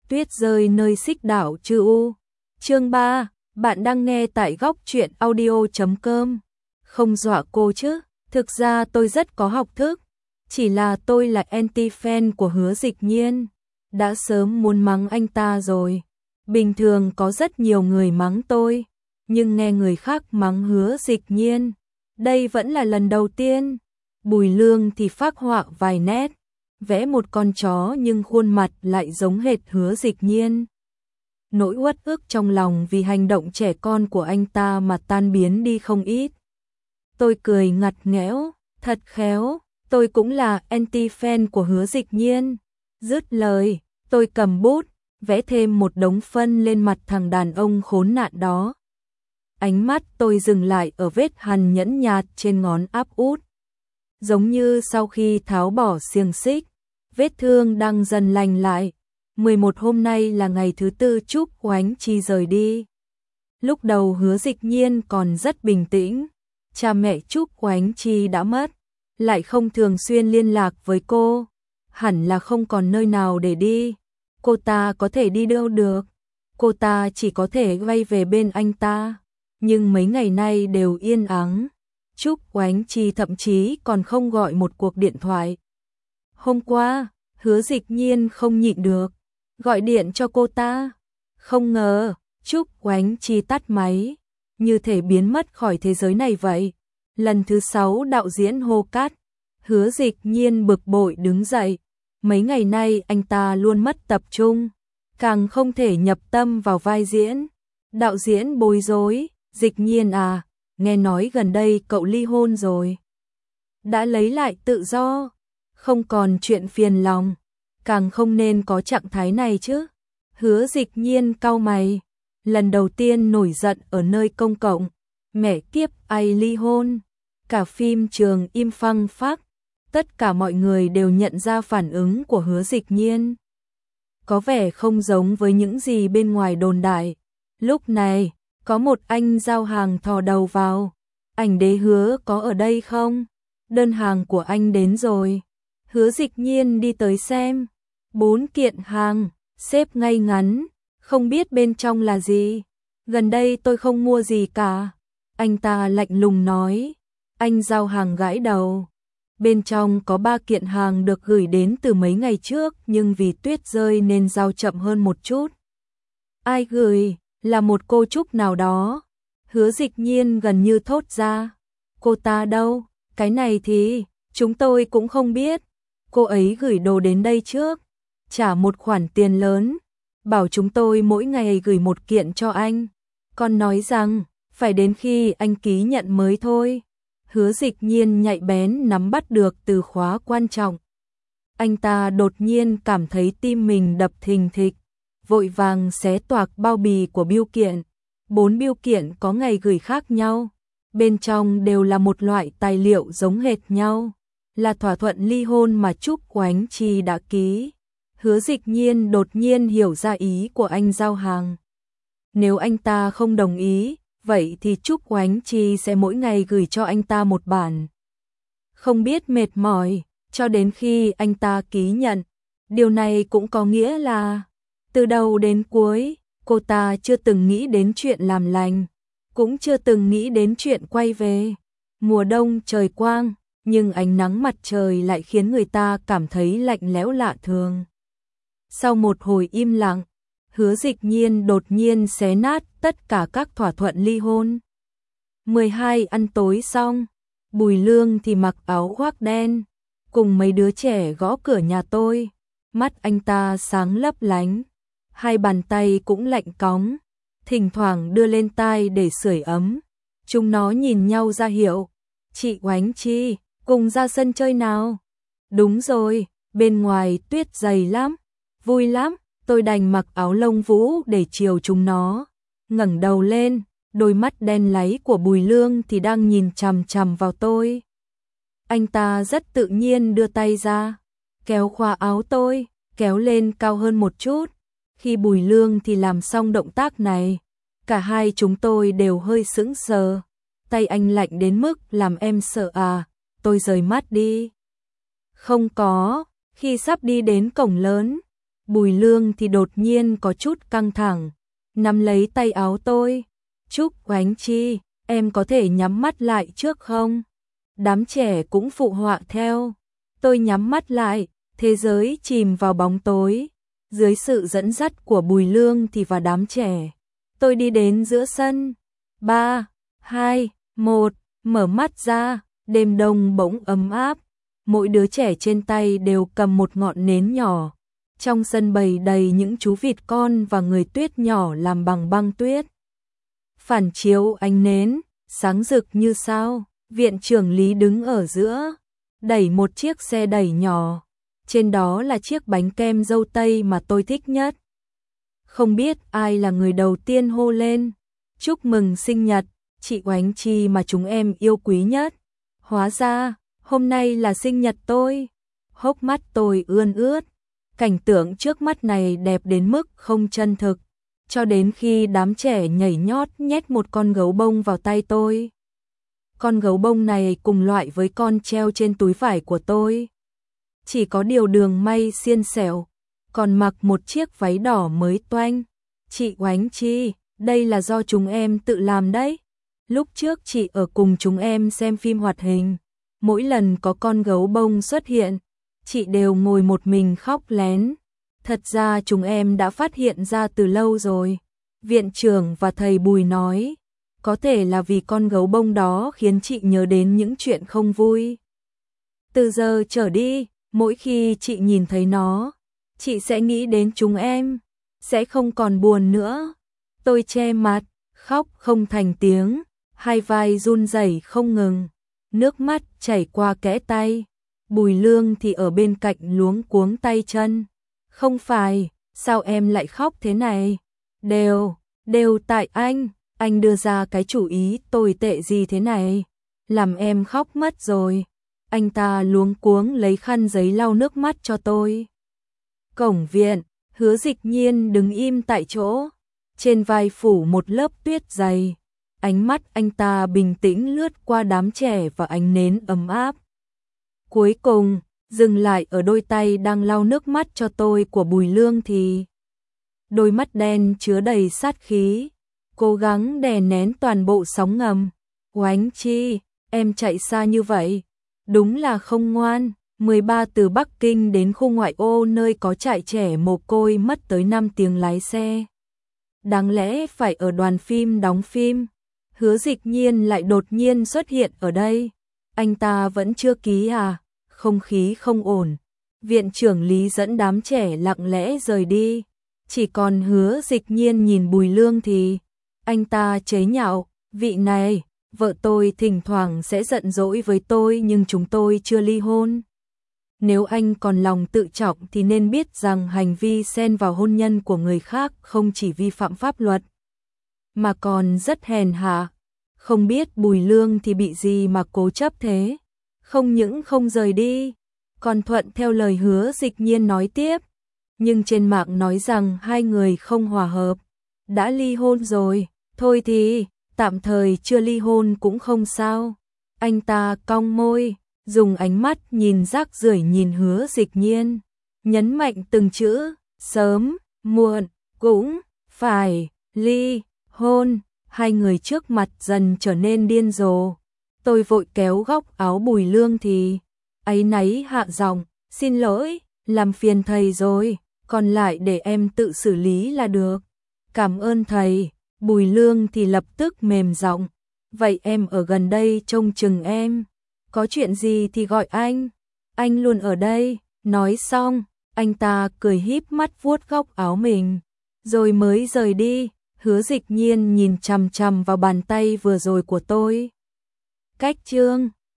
Tuyết rơi nơi xích đảo Chư U. Chương 3, bạn đang nghe tại góc truyện audio.com. Không dọa cô chứ, thực ra tôi rất có học thức, chỉ là tôi là anti-fan của Hứa Dịch Nhiên, đã sớm muốn mắng anh ta rồi. Bình thường có rất nhiều người mắng tôi, nhưng nghe người khác mắng Hứa Dịch Nhiên, đây vẫn là lần đầu tiên. Bùi Lương thì phác họa vài nét, vẽ một con chó nhưng khuôn mặt lại giống hệt Hứa Dịch Nhiên. Nỗi uất ức trong lòng vì hành động trẻ con của anh ta mà tan biến đi không ít. Tôi cười ngặt nghẽo, thật khéo, tôi cũng là anti-fan của Hứa Dịch Nhiên. Dứt lời, tôi cầm bút, vẽ thêm một đống phân lên mặt thằng đàn ông khốn nạn đó. Ánh mắt tôi dừng lại ở vết hằn nhẫn nhạt trên ngón áp út. Giống như sau khi tháo bỏ xiềng xích, vết thương đang dần lành lại. 11 hôm nay là ngày thứ tư Trúc Oánh Chi rời đi. Lúc đầu Hứa Dịch Nhiên còn rất bình tĩnh, cha mẹ Trúc Oánh Chi đã mất, lại không thường xuyên liên lạc với cô, hẳn là không còn nơi nào để đi. Cô ta có thể đi đâu được, cô ta chỉ có thể quay về bên anh ta, nhưng mấy ngày nay đều yên ắng. Trúc Oánh Chi thậm chí còn không gọi một cuộc điện thoại. Hôm qua, Hứa Dịch Nhiên không nhịn được, gọi điện cho cô ta. Không ngờ, Trúc Oánh Chi tắt máy, như thể biến mất khỏi thế giới này vậy. Lần thứ 6 đạo diễn hô cắt, Hứa Dịch Nhiên bực bội đứng dậy. Mấy ngày nay anh ta luôn mất tập trung, càng không thể nhập tâm vào vai diễn. Đạo diễn bối rối, Dịch Nhiên à, nghe nói gần đây cậu ly hôn rồi. Đã lấy lại tự do, không còn chuyện phiền lòng, càng không nên có trạng thái này chứ. Hứa Dịch Nhiên cau mày, lần đầu tiên nổi giận ở nơi công cộng. Mẹ kiếp, ai ly hôn? Cả phim trường im phăng phắc, tất cả mọi người đều nhận ra phản ứng của Hứa Dịch Nhiên. Có vẻ không giống với những gì bên ngoài đồn đại. Lúc này, có một anh giao hàng thò đầu vào. Ảnh đế Hứa có ở đây không? Đơn hàng của anh đến rồi. Hứa Dịch Nhiên đi tới xem. 4 kiện hàng, xếp ngay ngắn, không biết bên trong là gì. Gần đây tôi không mua gì cả. Anh ta lạnh lùng nói. Anh giao hàng gãi đầu. Bên trong có 3 kiện hàng được gửi đến từ mấy ngày trước, nhưng vì tuyết rơi nên giao chậm hơn một chút. Ai gửi? Là một cô Trúc nào đó. Hứa Dịch Nhiên gần như thốt ra. Cô ta đâu? Cái này thì chúng tôi cũng không biết. Cô ấy gửi đồ đến đây trước, trả một khoản tiền lớn, bảo chúng tôi mỗi ngày gửi một kiện cho anh, còn nói rằng phải đến khi anh ký nhận mới thôi. Hứa Dịch Nhiên nhạy bén nắm bắt được từ khóa quan trọng. Anh ta đột nhiên cảm thấy tim mình đập thình thịch, vội vàng xé toạc bao bì của bưu kiện. 4 bưu kiện có ngày gửi khác nhau, bên trong đều là một loại tài liệu giống hệt nhau, là thỏa thuận ly hôn mà Trúc Oánh Chi đã ký. Hứa Dịch Nhiên đột nhiên hiểu ra ý của anh giao hàng. Nếu anh ta không đồng ý, vậy thì Trúc Oánh Chi sẽ mỗi ngày gửi cho anh ta một bản. Không biết mệt mỏi, cho đến khi anh ta ký nhận. Điều này cũng có nghĩa là, từ đầu đến cuối, cô ta chưa từng nghĩ đến chuyện làm lành, cũng chưa từng nghĩ đến chuyện quay về. Mùa đông trời quang, nhưng ánh nắng mặt trời lại khiến người ta cảm thấy lạnh lẽo lạ thường. Sau một hồi im lặng, Hứa Dịch Nhiên đột nhiên xé nát tất cả các thỏa thuận ly hôn. 12 ăn tối xong, Bùi Lương thì mặc áo khoác đen, cùng mấy đứa trẻ gõ cửa nhà tôi. Mắt anh ta sáng lấp lánh, hai bàn tay cũng lạnh cóng, thỉnh thoảng đưa lên tai để sưởi ấm. Chúng nó nhìn nhau ra hiệu, chị Oánh Chi, cùng ra sân chơi nào. Đúng rồi, bên ngoài tuyết dày lắm, vui lắm. Tôi đành mặc áo lông vũ để chiều chúng nó. Ngẩng đầu lên, đôi mắt đen láy của Bùi Lương thì đang nhìn chằm chằm vào tôi. Anh ta rất tự nhiên đưa tay ra, kéo khóa áo tôi, kéo lên cao hơn một chút. Khi Bùi Lương thì làm xong động tác này, cả hai chúng tôi đều hơi sững sờ. Tay anh lạnh đến mức làm em sợ à? Tôi rời mắt đi. Không có, khi sắp đi đến cổng lớn, Bùi Lương thì đột nhiên có chút căng thẳng, nắm lấy tay áo tôi. Trúc Oánh Chi, em có thể nhắm mắt lại trước không? Đám trẻ cũng phụ họa theo. Tôi nhắm mắt lại, thế giới chìm vào bóng tối. Dưới sự dẫn dắt của Bùi Lương thì và đám trẻ, tôi đi đến giữa sân. 3, 2, 1, mở mắt ra, đêm đông bỗng ấm áp. Mỗi đứa trẻ trên tay đều cầm một ngọn nến nhỏ. Trong sân bày đầy những chú vịt con và người tuyết nhỏ làm bằng băng tuyết. Phản chiếu ánh nến, sáng rực như sao. Viện trưởng Lý đứng ở giữa, đẩy một chiếc xe đẩy nhỏ. Trên đó là chiếc bánh kem dâu tây mà tôi thích nhất. Không biết ai là người đầu tiên hô lên. Chúc mừng sinh nhật, chị Oánh Chi mà chúng em yêu quý nhất. Hóa ra, hôm nay là sinh nhật tôi. Hốc mắt tôi ươn ướt. Cảnh tượng trước mắt này đẹp đến mức không chân thực. Cho đến khi đám trẻ nhảy nhót nhét một con gấu bông vào tay tôi. Con gấu bông này cùng loại với con treo trên túi vải của tôi. Chỉ có điều đường may xiên xẻo, còn mặc một chiếc váy đỏ mới toanh. Chị Oánh Chi, đây là do chúng em tự làm đấy. Lúc trước chị ở cùng chúng em xem phim hoạt hình. Mỗi lần có con gấu bông xuất hiện, chị đều ngồi một mình khóc lén. Thật ra chúng em đã phát hiện ra từ lâu rồi. Viện trưởng và thầy Bùi nói, có thể là vì con gấu bông đó khiến chị nhớ đến những chuyện không vui. Từ giờ trở đi, mỗi khi chị nhìn thấy nó, chị sẽ nghĩ đến chúng em, sẽ không còn buồn nữa. Tôi che mặt, khóc không thành tiếng, hai vai run rẩy không ngừng, nước mắt chảy qua kẽ tay. Bùi Lương thì ở bên cạnh luống cuống tay chân. Không phải, sao em lại khóc thế này? Đều tại anh đưa ra cái chủ ý tồi tệ gì thế này, làm em khóc mất rồi. Anh ta luống cuống lấy khăn giấy lau nước mắt cho tôi. Cổng viện, Hứa Dịch Nhiên đứng im tại chỗ, trên vai phủ một lớp tuyết dày. Ánh mắt anh ta bình tĩnh lướt qua đám trẻ và ánh nến ấm áp. Cuối cùng, dừng lại ở đôi tay đang lau nước mắt cho tôi của Bùi Lương thì đôi mắt đen chứa đầy sát khí, cố gắng đè nén toàn bộ sóng ngầm. Oánh Chi, em chạy xa như vậy, đúng là không ngoan. 13 từ Bắc Kinh đến khu ngoại ô nơi có trại trẻ mồ côi mất tới 5 tiếng lái xe. Đáng lẽ phải ở đoàn phim đóng phim. Hứa Dịch Nhiên lại đột nhiên xuất hiện ở đây. Anh ta vẫn chưa ký à? Không khí không ổn. Viện trưởng Lý dẫn đám trẻ lặng lẽ rời đi. Chỉ còn Hứa Dịch Nhiên nhìn Bùi Lương thì anh ta chế nhạo, vị này, vợ tôi thỉnh thoảng sẽ giận dỗi với tôi nhưng chúng tôi chưa ly hôn. Nếu anh còn lòng tự trọng thì nên biết rằng hành vi xen vào hôn nhân của người khác không chỉ vi phạm pháp luật, mà còn rất hèn hạ. Không biết Bùi Lương thì bị gì mà cố chấp thế. Không những không rời đi, còn thuận theo lời Hứa Dịch Nhiên nói tiếp. Nhưng trên mạng nói rằng hai người không hòa hợp, đã ly hôn rồi. Thôi thì, tạm thời chưa ly hôn cũng không sao. Anh ta cong môi, dùng ánh mắt nhìn rác rưởi nhìn Hứa Dịch Nhiên, nhấn mạnh từng chữ, sớm, muộn, cũng phải ly hôn. Hai người trước mặt dần trở nên điên rồ. Tôi vội kéo góc áo Bùi Lương thì áy náy hạ giọng, xin lỗi, làm phiền thầy rồi, còn lại để em tự xử lý là được. Cảm ơn thầy. Bùi Lương thì lập tức mềm giọng, vậy em ở gần đây trông chừng em, có chuyện gì thì gọi anh luôn ở đây. Nói xong, anh ta cười híp mắt vuốt góc áo mình, rồi mới rời đi. Hứa Dịch Nhiên nhìn chằm chằm vào bàn tay vừa rồi của tôi. Cách chương